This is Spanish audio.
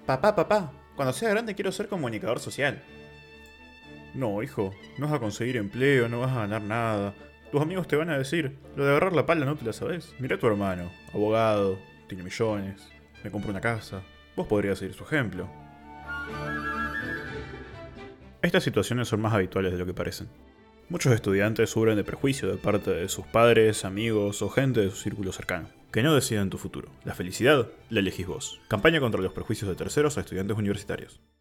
Papá, cuando sea grande quiero ser comunicador social. No, hijo, no vas a conseguir empleo, no vas a ganar nada. Tus amigos te van a decir, lo de agarrar la pala no te la sabes. Mira a tu hermano, abogado, tiene millones, me compró una casa. Vos podrías seguir su ejemplo. Estas situaciones son más habituales de lo que parecen. Muchos estudiantes sufren de prejuicio de parte de sus padres, amigos o gente de su círculo cercano, que no deciden tu futuro. La felicidad la elegís vos. Campaña contra los prejuicios de terceros a estudiantes universitarios.